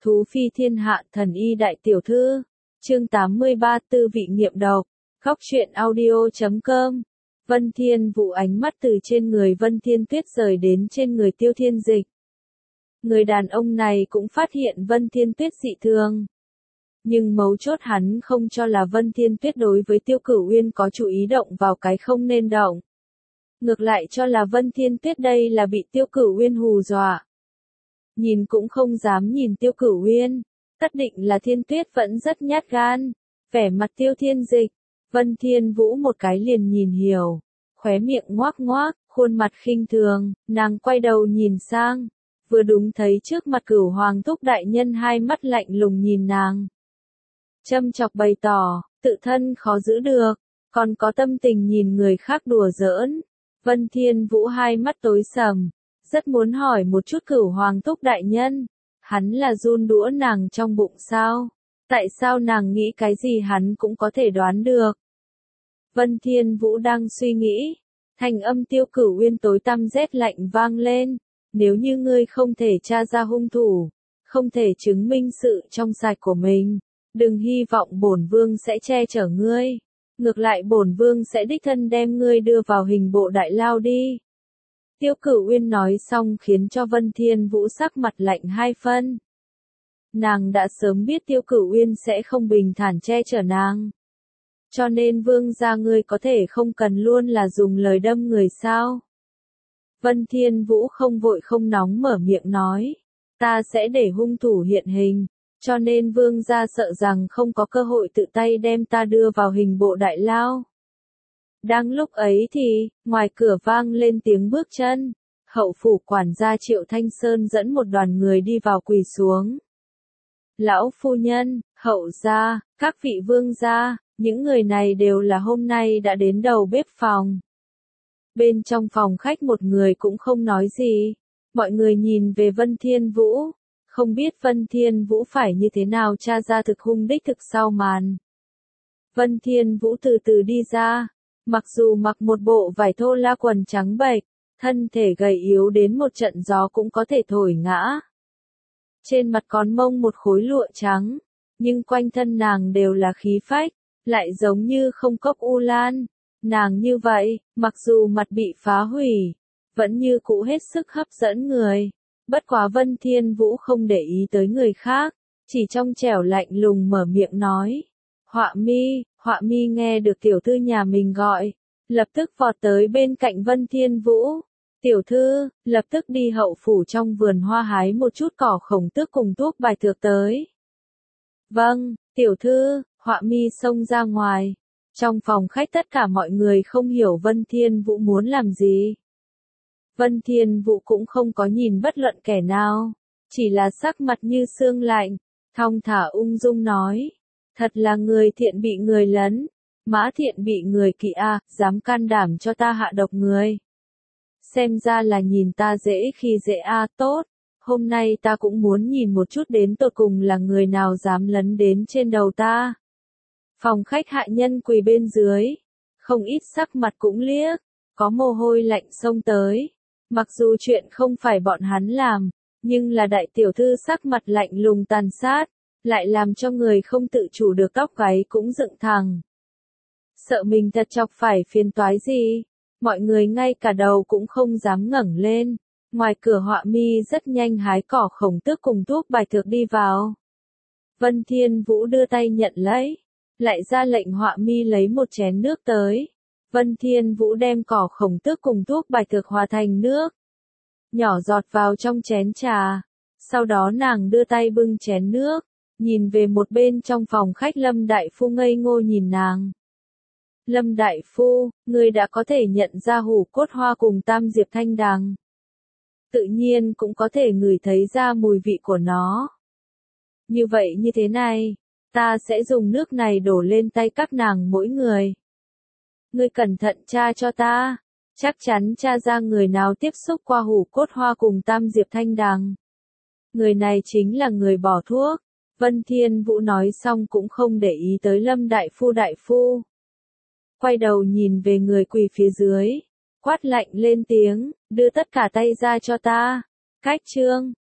Thú phi thiên hạ thần y đại tiểu thư. Chương 83 Tư vị nghiệm độc. Góc truyện audio.com. Vân Thiên Vũ ánh mắt từ trên người Vân Thiên Tuyết rời đến trên người Tiêu Thiên Dịch. Người đàn ông này cũng phát hiện Vân Thiên Tuyết dị thường. Nhưng mấu chốt hắn không cho là Vân Thiên Tuyết đối với Tiêu Cửu Uyên có chủ ý động vào cái không nên động. Ngược lại cho là Vân Thiên Tuyết đây là bị Tiêu Cửu Uyên hù dọa. Nhìn cũng không dám nhìn Tiêu Cửu Uyên, tất định là Thiên Tuyết vẫn rất nhát gan. Vẻ mặt Tiêu Thiên Dịch, Vân Thiên Vũ một cái liền nhìn hiểu, khóe miệng ngoác ngoác, khuôn mặt khinh thường, nàng quay đầu nhìn sang, vừa đúng thấy trước mặt Cửu Hoàng Thúc đại nhân hai mắt lạnh lùng nhìn nàng. Châm chọc bày tỏ, tự thân khó giữ được, còn có tâm tình nhìn người khác đùa giỡn. Vân Thiên Vũ hai mắt tối sầm, rất muốn hỏi một chút Cửu Hoàng Thúc đại nhân, hắn là run đũa nàng trong bụng sao? Tại sao nàng nghĩ cái gì hắn cũng có thể đoán được? Vân Thiên Vũ đang suy nghĩ, thanh âm Tiêu Cửu Uyên tối tăm rét lạnh vang lên, nếu như ngươi không thể tra ra hung thủ, không thể chứng minh sự trong sạch của mình, đừng hy vọng bổn vương sẽ che chở ngươi, ngược lại bổn vương sẽ đích thân đem ngươi đưa vào hình bộ đại lao đi. Tiêu Cửu Uyên nói xong khiến cho Vân Thiên Vũ sắc mặt lạnh hai phân. Nàng đã sớm biết Tiêu Cửu Uyên sẽ không bình thản che chở nàng. Cho nên vương gia ngươi có thể không cần luôn là dùng lời đâm người sao. Vân Thiên Vũ không vội không nóng mở miệng nói. Ta sẽ để hung thủ hiện hình, cho nên vương gia sợ rằng không có cơ hội tự tay đem ta đưa vào hình bộ đại lao. Đang lúc ấy thì, ngoài cửa vang lên tiếng bước chân, hậu phủ quản gia Triệu Thanh Sơn dẫn một đoàn người đi vào quỳ xuống. Lão phu nhân, hậu gia, các vị vương gia, những người này đều là hôm nay đã đến đầu bếp phòng. Bên trong phòng khách một người cũng không nói gì, mọi người nhìn về Vân Thiên Vũ, không biết Vân Thiên Vũ phải như thế nào tra ra thực hung đích thực sau màn. Vân Thiên Vũ từ từ đi ra. Mặc dù mặc một bộ vải thô la quần trắng bệch, thân thể gầy yếu đến một trận gió cũng có thể thổi ngã. Trên mặt còn mông một khối lụa trắng, nhưng quanh thân nàng đều là khí phách, lại giống như không cốc u lan. Nàng như vậy, mặc dù mặt bị phá hủy, vẫn như cũ hết sức hấp dẫn người. Bất quá Vân Thiên Vũ không để ý tới người khác, chỉ trong trẻo lạnh lùng mở miệng nói. Họa mi nghe được tiểu thư nhà mình gọi, lập tức vọt tới bên cạnh Vân Thiên Vũ. Tiểu thư, lập tức đi hậu phủ trong vườn hoa hái một chút cỏ khổng tước cùng thuốc bài thược tới. Vâng, tiểu thư, Họa mi xông ra ngoài. Trong phòng khách tất cả mọi người không hiểu Vân Thiên Vũ muốn làm gì. Vân Thiên Vũ cũng không có nhìn bất luận kẻ nào, chỉ là sắc mặt như sương lạnh, thong thả ung dung nói. Thật là người thiện bị người lấn, mã thiện bị người kỵ a, dám can đảm cho ta hạ độc người. Xem ra là nhìn ta dễ khi dễ a, tốt, hôm nay ta cũng muốn nhìn một chút đến tột cùng là người nào dám lấn đến trên đầu ta. Phòng khách hạ nhân quỳ bên dưới, không ít sắc mặt cũng liếc, có mồ hôi lạnh xông tới. Mặc dù chuyện không phải bọn hắn làm, nhưng là đại tiểu thư sắc mặt lạnh lùng tàn sát, lại làm cho người không tự chủ được tóc gáy cũng dựng thẳng. Sợ mình thật chọc phải phiền toái gì, mọi người ngay cả đầu cũng không dám ngẩng lên. Ngoài cửa Họa mi rất nhanh hái cỏ khổng tước cùng thuốc bài thược đi vào. Vân Thiên Vũ đưa tay nhận lấy, lại ra lệnh Họa mi lấy một chén nước tới. Vân Thiên Vũ đem cỏ khổng tước cùng thuốc bài thược hòa thành nước, nhỏ giọt vào trong chén trà. Sau đó nàng đưa tay bưng chén nước, nhìn về một bên trong phòng khách Lâm Đại Phu ngây ngô nhìn nàng. Lâm Đại Phu, ngươi đã có thể nhận ra hủ cốt hoa cùng tam diệp thanh đằng. Tự nhiên cũng có thể ngửi thấy ra mùi vị của nó. Như vậy như thế này, ta sẽ dùng nước này đổ lên tay các nàng mỗi người. Ngươi cẩn thận tra cho ta, chắc chắn tra ra người nào tiếp xúc qua hủ cốt hoa cùng tam diệp thanh đằng. Người này chính là người bỏ thuốc. Vân Thiên Vũ nói xong cũng không để ý tới Lâm Đại Phu. Quay đầu nhìn về người quỳ phía dưới, quát lạnh lên tiếng, đưa tất cả tay ra cho ta. Cách trương,